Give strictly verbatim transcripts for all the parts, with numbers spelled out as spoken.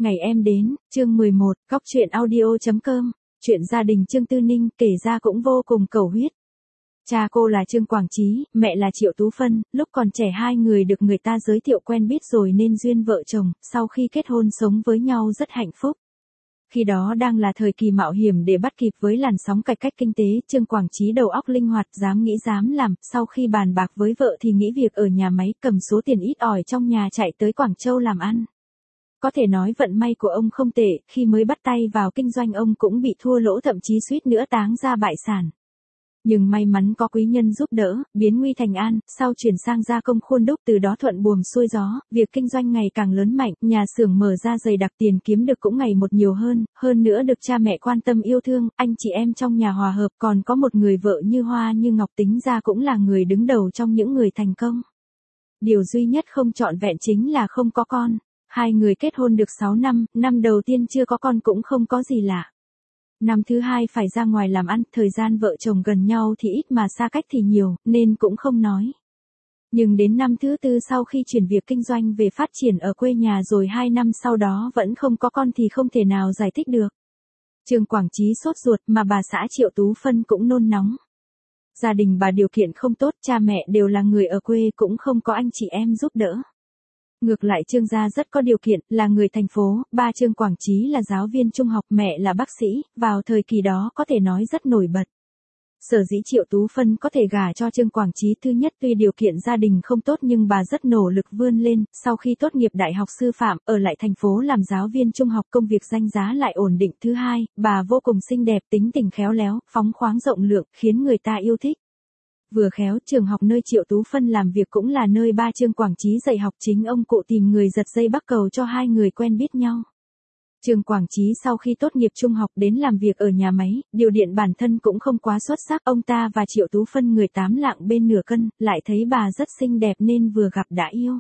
Ngày em đến, chương mười một, Góc truyện audio.com, chuyện gia đình Trương Tư Ninh kể ra cũng vô cùng cầu huyết. Cha cô là Trương Quảng Chí, mẹ là Triệu Tú Phân, lúc còn trẻ hai người được người ta giới thiệu quen biết rồi nên duyên vợ chồng, sau khi kết hôn sống với nhau rất hạnh phúc. Khi đó đang là thời kỳ mạo hiểm để bắt kịp với làn sóng cải cách kinh tế, Trương Quảng Chí đầu óc linh hoạt, dám nghĩ dám làm, sau khi bàn bạc với vợ thì nghỉ việc ở nhà máy, cầm số tiền ít ỏi trong nhà chạy tới Quảng Châu làm ăn. Có thể nói vận may của ông không tệ, khi mới bắt tay vào kinh doanh ông cũng bị thua lỗ, thậm chí suýt nữa táng ra bại sản. Nhưng may mắn có quý nhân giúp đỡ, biến nguy thành an, sau chuyển sang gia công khuôn đúc, từ đó thuận buồm xuôi gió, việc kinh doanh ngày càng lớn mạnh, nhà xưởng mở ra dày đặc, tiền kiếm được cũng ngày một nhiều hơn, hơn nữa được cha mẹ quan tâm yêu thương, anh chị em trong nhà hòa hợp, còn có một người vợ như hoa như ngọc, tính ra cũng là người đứng đầu trong những người thành công. Điều duy nhất không trọn vẹn chính là không có con. Hai người kết hôn được sáu năm, năm đầu tiên chưa có con cũng không có gì lạ. Năm thứ hai phải ra ngoài làm ăn, thời gian vợ chồng gần nhau thì ít mà xa cách thì nhiều, nên cũng không nói. Nhưng đến năm thứ tư sau khi chuyển việc kinh doanh về phát triển ở quê nhà rồi hai năm sau đó vẫn không có con thì không thể nào giải thích được. Trương Quảng Chí sốt ruột mà bà xã Triệu Tú Phân cũng nôn nóng. Gia đình bà điều kiện không tốt, cha mẹ đều là người ở quê cũng không có anh chị em giúp đỡ. Ngược lại Trương gia rất có điều kiện, là người thành phố, ba Trương Quảng Chí là giáo viên trung học, mẹ là bác sĩ, vào thời kỳ đó có thể nói rất nổi bật. Sở dĩ Triệu Tú Phân có thể gả cho Trương Quảng Chí, thứ nhất tuy điều kiện gia đình không tốt nhưng bà rất nỗ lực vươn lên, sau khi tốt nghiệp đại học sư phạm, ở lại thành phố làm giáo viên trung học, công việc danh giá lại ổn định, thứ hai, bà vô cùng xinh đẹp, tính tình khéo léo, phóng khoáng rộng lượng, khiến người ta yêu thích. Vừa khéo, trường học nơi Triệu Tú Phân làm việc cũng là nơi ba Trương Quảng Chí dạy học, chính ông cụ tìm người giật dây bắc cầu cho hai người quen biết nhau. Trương Quảng Chí sau khi tốt nghiệp trung học đến làm việc ở nhà máy, điều điện bản thân cũng không quá xuất sắc, ông ta và Triệu Tú Phân người tám lạng bên nửa cân, lại thấy bà rất xinh đẹp nên vừa gặp đã yêu.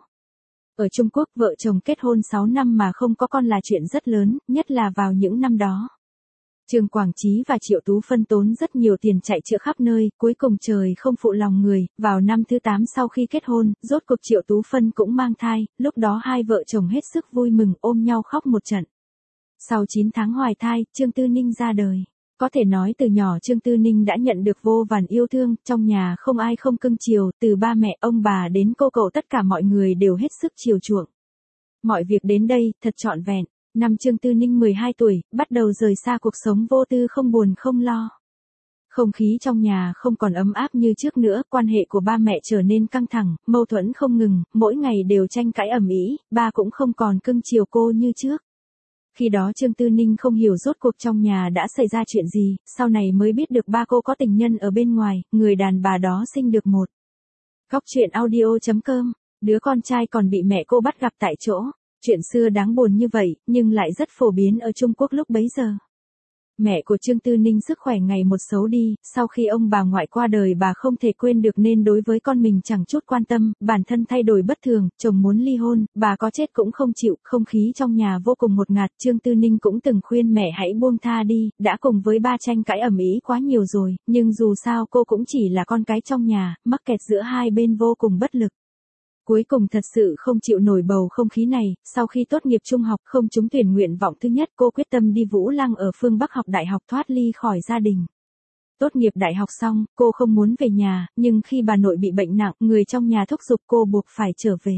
Ở Trung Quốc vợ chồng kết hôn sáu năm mà không có con là chuyện rất lớn, nhất là vào những năm đó. Trương Quảng Chí và Triệu Tú Phân tốn rất nhiều tiền chạy chữa khắp nơi, cuối cùng trời không phụ lòng người, vào năm thứ tám sau khi kết hôn, rốt cuộc Triệu Tú Phân cũng mang thai, lúc đó hai vợ chồng hết sức vui mừng ôm nhau khóc một trận. Sau chín tháng hoài thai, Trương Tư Ninh ra đời. Có thể nói từ nhỏ Trương Tư Ninh đã nhận được vô vàn yêu thương, trong nhà không ai không cưng chiều, từ ba mẹ, ông bà đến cô cậu tất cả mọi người đều hết sức chiều chuộng. Mọi việc đến đây, thật trọn vẹn. Năm Trương Tư Ninh mười hai tuổi, bắt đầu rời xa cuộc sống vô tư không buồn không lo. Không khí trong nhà không còn ấm áp như trước nữa, quan hệ của ba mẹ trở nên căng thẳng, mâu thuẫn không ngừng, mỗi ngày đều tranh cãi ầm ĩ, ba cũng không còn cưng chiều cô như trước. Khi đó Trương Tư Ninh không hiểu rốt cuộc trong nhà đã xảy ra chuyện gì, sau này mới biết được ba cô có tình nhân ở bên ngoài, người đàn bà đó sinh được một. Góc truyện audio.com, đứa con trai còn bị mẹ cô bắt gặp tại chỗ. Chuyện xưa đáng buồn như vậy, nhưng lại rất phổ biến ở Trung Quốc lúc bấy giờ. Mẹ của Trương Tư Ninh sức khỏe ngày một xấu đi, sau khi ông bà ngoại qua đời bà không thể quên được nên đối với con mình chẳng chút quan tâm, bản thân thay đổi bất thường, chồng muốn ly hôn, bà có chết cũng không chịu, không khí trong nhà vô cùng ngột ngạt, Trương Tư Ninh cũng từng khuyên mẹ hãy buông tha đi, đã cùng với ba tranh cãi ầm ĩ quá nhiều rồi, nhưng dù sao cô cũng chỉ là con cái trong nhà, mắc kẹt giữa hai bên vô cùng bất lực. Cuối cùng thật sự không chịu nổi bầu không khí này, sau khi tốt nghiệp trung học không trúng tuyển nguyện vọng thứ nhất, cô quyết tâm đi Vũ Lăng ở phương Bắc học đại học, thoát ly khỏi gia đình. Tốt nghiệp đại học xong, cô không muốn về nhà, nhưng khi bà nội bị bệnh nặng, người trong nhà thúc giục cô buộc phải trở về.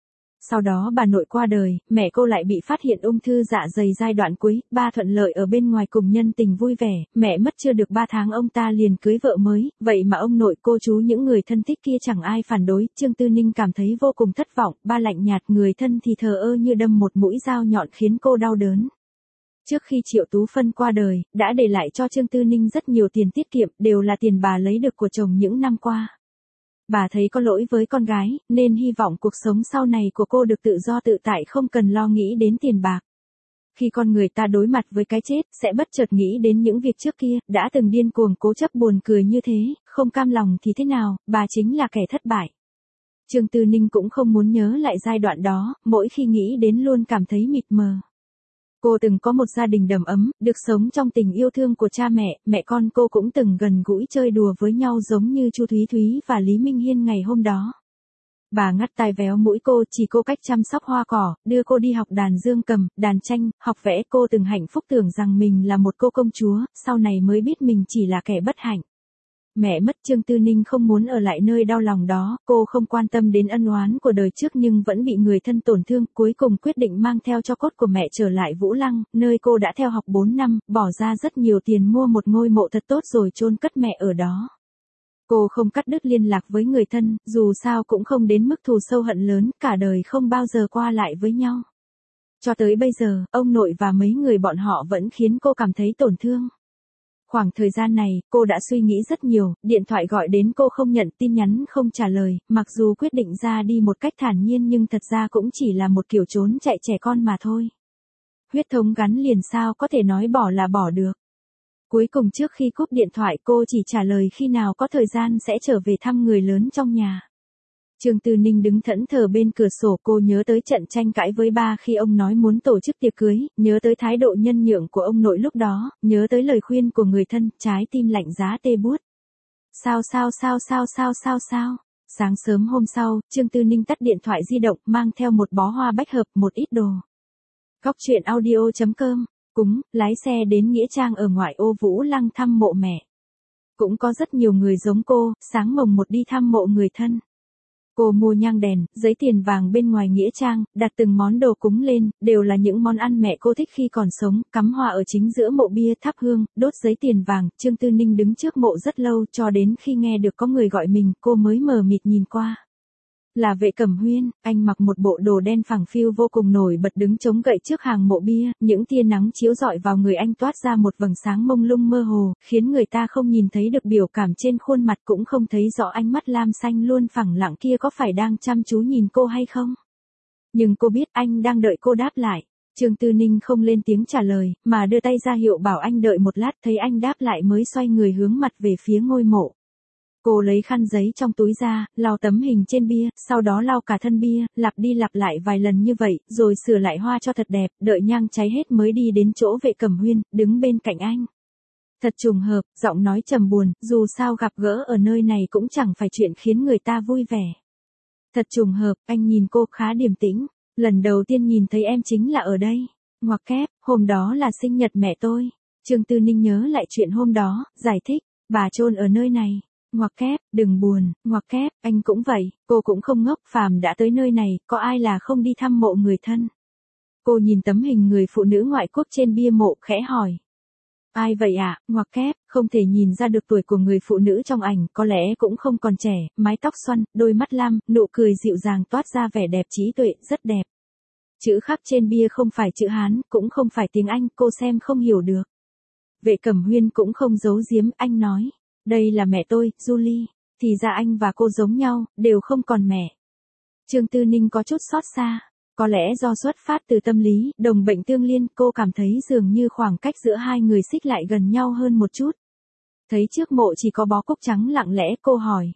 Sau đó bà nội qua đời, mẹ cô lại bị phát hiện ung thư dạ dày giai đoạn cuối, ba thuận lợi ở bên ngoài cùng nhân tình vui vẻ, mẹ mất chưa được ba tháng ông ta liền cưới vợ mới, vậy mà ông nội cô chú những người thân thích kia chẳng ai phản đối, Trương Tư Ninh cảm thấy vô cùng thất vọng, ba lạnh nhạt, người thân thì thờ ơ như đâm một mũi dao nhọn khiến cô đau đớn. Trước khi Triệu Tú Phân qua đời, đã để lại cho Trương Tư Ninh rất nhiều tiền tiết kiệm, đều là tiền bà lấy được của chồng những năm qua. Bà thấy có lỗi với con gái, nên hy vọng cuộc sống sau này của cô được tự do tự tại không cần lo nghĩ đến tiền bạc. Khi con người ta đối mặt với cái chết, sẽ bất chợt nghĩ đến những việc trước kia, đã từng điên cuồng cố chấp buồn cười như thế, không cam lòng thì thế nào, bà chính là kẻ thất bại. Trương Tư Ninh cũng không muốn nhớ lại giai đoạn đó, mỗi khi nghĩ đến luôn cảm thấy mịt mờ. Cô từng có một gia đình đầm ấm, được sống trong tình yêu thương của cha mẹ, mẹ con cô cũng từng gần gũi chơi đùa với nhau giống như Chu Thúy Thúy và Lý Minh Hiên ngày hôm đó. Bà ngắt tai véo mũi cô, chỉ cô cách chăm sóc hoa cỏ, đưa cô đi học đàn dương cầm, đàn tranh, học vẽ. Cô từng hạnh phúc tưởng rằng mình là một cô công chúa, sau này mới biết mình chỉ là kẻ bất hạnh. Mẹ mất, Trương Tư Ninh không muốn ở lại nơi đau lòng đó, cô không quan tâm đến ân oán của đời trước nhưng vẫn bị người thân tổn thương, cuối cùng quyết định mang theo tro cốt của mẹ trở lại Vũ Lăng, nơi cô đã theo học bốn năm, bỏ ra rất nhiều tiền mua một ngôi mộ thật tốt rồi chôn cất mẹ ở đó. Cô không cắt đứt liên lạc với người thân, dù sao cũng không đến mức thù sâu hận lớn, cả đời không bao giờ qua lại với nhau. Cho tới bây giờ, ông nội và mấy người bọn họ vẫn khiến cô cảm thấy tổn thương. Khoảng thời gian này, cô đã suy nghĩ rất nhiều, điện thoại gọi đến cô không nhận, tin nhắn không trả lời, mặc dù quyết định ra đi một cách thản nhiên nhưng thật ra cũng chỉ là một kiểu trốn chạy trẻ con mà thôi. Huyết thống gắn liền sao có thể nói bỏ là bỏ được. Cuối cùng trước khi cúp điện thoại cô chỉ trả lời khi nào có thời gian sẽ trở về thăm người lớn trong nhà. Trương Tư Ninh đứng thẫn thờ bên cửa sổ, cô nhớ tới trận tranh cãi với ba khi ông nói muốn tổ chức tiệc cưới, nhớ tới thái độ nhân nhượng của ông nội lúc đó, nhớ tới lời khuyên của người thân, trái tim lạnh giá tê buốt. Sao sao sao sao sao sao sao? Sáng sớm hôm sau, Trương Tư Ninh tắt điện thoại di động, mang theo một bó hoa bách hợp, một ít đồ. Góc truyện audio chấm com, cúng, lái xe đến nghĩa trang ở ngoại ô Vũ Lăng thăm mộ mẹ. Cũng có rất nhiều người giống cô, sáng mồng một đi thăm mộ người thân. Cô mua nhang đèn, giấy tiền vàng bên ngoài nghĩa trang, đặt từng món đồ cúng lên, đều là những món ăn mẹ cô thích khi còn sống, cắm hoa ở chính giữa mộ bia, thắp hương, đốt giấy tiền vàng. Trương Tư Ninh đứng trước mộ rất lâu, cho đến khi nghe được có người gọi mình, cô mới mờ mịt nhìn qua. Là Vệ Cẩm Huyên, anh mặc một bộ đồ đen phẳng phiu vô cùng nổi bật đứng chống gậy trước hàng mộ bia, những tia nắng chiếu rọi vào người anh toát ra một vầng sáng mông lung mơ hồ, khiến người ta không nhìn thấy được biểu cảm trên khuôn mặt, cũng không thấy rõ ánh mắt lam xanh luôn phẳng lặng kia có phải đang chăm chú nhìn cô hay không. Nhưng cô biết anh đang đợi cô đáp lại. Trương Tư Ninh không lên tiếng trả lời, mà đưa tay ra hiệu bảo anh đợi một lát, thấy anh đáp lại mới xoay người hướng mặt về phía ngôi mộ. Cô lấy khăn giấy trong túi ra, lau tấm hình trên bia, sau đó lau cả thân bia, lặp đi lặp lại vài lần như vậy, rồi sửa lại hoa cho thật đẹp, đợi nhang cháy hết mới đi đến chỗ Vệ Cẩm Huyên, đứng bên cạnh anh. Thật trùng hợp, giọng nói trầm buồn, dù sao gặp gỡ ở nơi này cũng chẳng phải chuyện khiến người ta vui vẻ. Thật trùng hợp, anh nhìn cô khá điềm tĩnh, lần đầu tiên nhìn thấy em chính là ở đây. Ngoặc kép, hôm đó là sinh nhật mẹ tôi. Trương Tư Ninh nhớ lại chuyện hôm đó, giải thích, bà chôn ở nơi này. Ngoặc kép, đừng buồn, ngoặc kép, anh cũng vậy, cô cũng không ngốc, phàm đã tới nơi này, có ai là không đi thăm mộ người thân. Cô nhìn tấm hình người phụ nữ ngoại quốc trên bia mộ, khẽ hỏi. Ai vậy ạ, à? Ngoặc kép, không thể nhìn ra được tuổi của người phụ nữ trong ảnh, có lẽ cũng không còn trẻ, mái tóc xoăn, đôi mắt lam, nụ cười dịu dàng toát ra vẻ đẹp trí tuệ, rất đẹp. Chữ khắc trên bia không phải chữ Hán, cũng không phải tiếng Anh, cô xem không hiểu được. Vệ Cẩm Huyên cũng không giấu giếm, anh nói. Đây là mẹ tôi, Julie. Thì ra anh và cô giống nhau, đều không còn mẹ. Trương Tư Ninh có chút xót xa. Có lẽ do xuất phát từ tâm lý, đồng bệnh tương liên, cô cảm thấy dường như khoảng cách giữa hai người xích lại gần nhau hơn một chút. Thấy trước mộ chỉ có bó cúc trắng lặng lẽ, cô hỏi.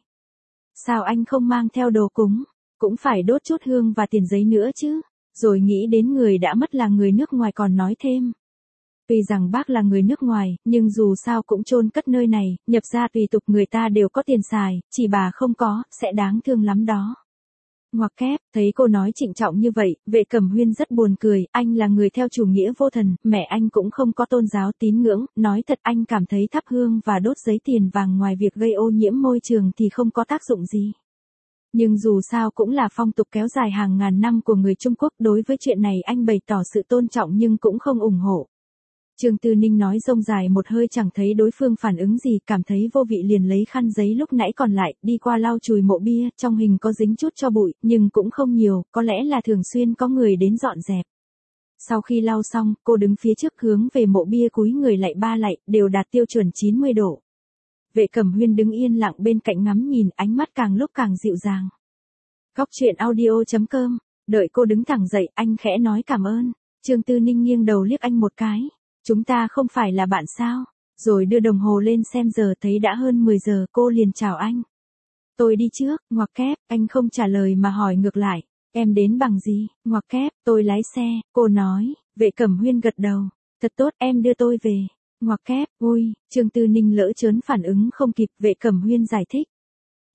Sao anh không mang theo đồ cúng? Cũng phải đốt chút hương và tiền giấy nữa chứ. Rồi nghĩ đến người đã mất là người nước ngoài còn nói thêm. Tuy rằng bác là người nước ngoài, nhưng dù sao cũng chôn cất nơi này, nhập gia tùy tục người ta đều có tiền xài, chỉ bà không có, sẽ đáng thương lắm đó. Ngoặc kép, thấy cô nói trịnh trọng như vậy, Vệ Cẩm Huyên rất buồn cười, anh là người theo chủ nghĩa vô thần, mẹ anh cũng không có tôn giáo tín ngưỡng, nói thật anh cảm thấy thắp hương và đốt giấy tiền vàng ngoài việc gây ô nhiễm môi trường thì không có tác dụng gì. Nhưng dù sao cũng là phong tục kéo dài hàng ngàn năm của người Trung Quốc, đối với chuyện này anh bày tỏ sự tôn trọng nhưng cũng không ủng hộ. Trương Tư Ninh nói rông dài một hơi chẳng thấy đối phương phản ứng gì, cảm thấy vô vị liền lấy khăn giấy lúc nãy còn lại, đi qua lau chùi mộ bia, trong hình có dính chút tro bụi, nhưng cũng không nhiều, có lẽ là thường xuyên có người đến dọn dẹp. Sau khi lau xong, cô đứng phía trước hướng về mộ bia cúi người lạy ba lạy, đều đạt tiêu chuẩn chín mươi độ. Vệ Cẩm Huyên đứng yên lặng bên cạnh ngắm nhìn, ánh mắt càng lúc càng dịu dàng. Góc truyện audio chấm com, đợi cô đứng thẳng dậy, anh khẽ nói cảm ơn. Trương Tư Ninh nghiêng đầu liếc anh một cái. Chúng ta không phải là bạn sao? Rồi đưa đồng hồ lên xem giờ, thấy đã hơn mười giờ, cô liền chào anh. Tôi đi trước, ngoặc kép, anh không trả lời mà hỏi ngược lại. Em đến bằng gì? Ngoặc kép, tôi lái xe, cô nói. Vệ Cẩm Huyên gật đầu. Thật tốt, em đưa tôi về. Ngoặc kép, ui, Trương Tư Ninh lỡ chớn phản ứng không kịp, Vệ Cẩm Huyên giải thích.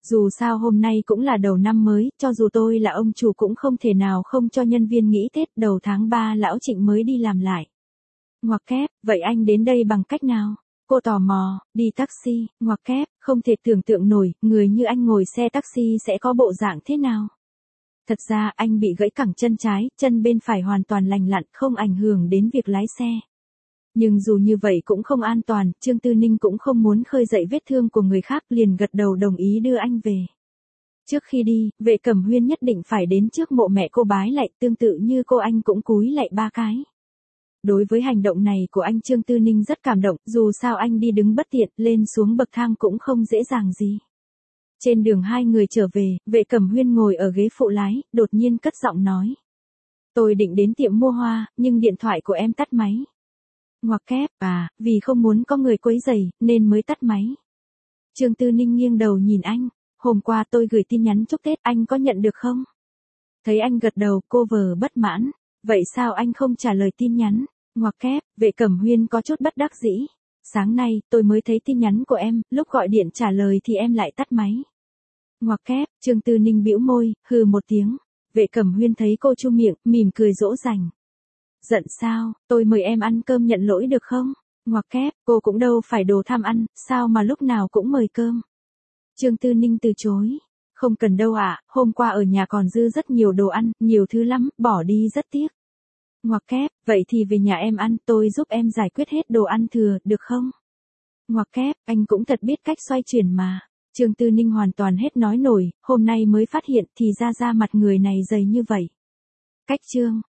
Dù sao hôm nay cũng là đầu năm mới, cho dù tôi là ông chủ cũng không thể nào không cho nhân viên nghỉ Tết, đầu tháng ba lão Trịnh mới đi làm lại. Ngoặc kép, vậy anh đến đây bằng cách nào? Cô tò mò, đi taxi, ngoặc kép, không thể tưởng tượng nổi, người như anh ngồi xe taxi sẽ có bộ dạng thế nào. Thật ra anh bị gãy cẳng chân trái, chân bên phải hoàn toàn lành lặn, không ảnh hưởng đến việc lái xe. Nhưng dù như vậy cũng không an toàn, Trương Tư Ninh cũng không muốn khơi dậy vết thương của người khác, liền gật đầu đồng ý đưa anh về. Trước khi đi, Vệ Cẩm Huyên nhất định phải đến trước mộ mẹ cô bái lạy, tương tự như cô anh cũng cúi lạy ba cái. Đối với hành động này của anh Trương Tư Ninh rất cảm động, dù sao anh đi đứng bất tiện, lên xuống bậc thang cũng không dễ dàng gì. Trên đường hai người trở về, Vệ Cẩm Huyên ngồi ở ghế phụ lái, đột nhiên cất giọng nói. Tôi định đến tiệm mua hoa, nhưng điện thoại của em tắt máy. Ngoặc kép, à, vì không muốn có người quấy rầy, nên mới tắt máy. Trương Tư Ninh nghiêng đầu nhìn anh, hôm qua tôi gửi tin nhắn chúc Tết, anh có nhận được không? Thấy anh gật đầu, cô vờ bất mãn, vậy sao anh không trả lời tin nhắn? Ngoặc kép, Vệ Cẩm Huyên có chút bất đắc dĩ. Sáng nay, tôi mới thấy tin nhắn của em, lúc gọi điện trả lời thì em lại tắt máy. Ngoặc kép, Trương Tư Ninh bĩu môi, hừ một tiếng. Vệ Cẩm Huyên thấy cô chu miệng, mỉm cười dỗ dành. Giận sao, tôi mời em ăn cơm nhận lỗi được không? Ngoặc kép, cô cũng đâu phải đồ tham ăn, sao mà lúc nào cũng mời cơm. Trương Tư Ninh từ chối. Không cần đâu ạ, à, hôm qua ở nhà còn dư rất nhiều đồ ăn, nhiều thứ lắm, bỏ đi rất tiếc. Ngoặc kép, vậy thì về nhà em ăn, tôi giúp em giải quyết hết đồ ăn thừa, được không? Ngoặc kép, anh cũng thật biết cách xoay chuyển mà. Trương Tư Ninh hoàn toàn hết nói nổi, hôm nay mới phát hiện thì ra da mặt người này dày như vậy. Cách chương.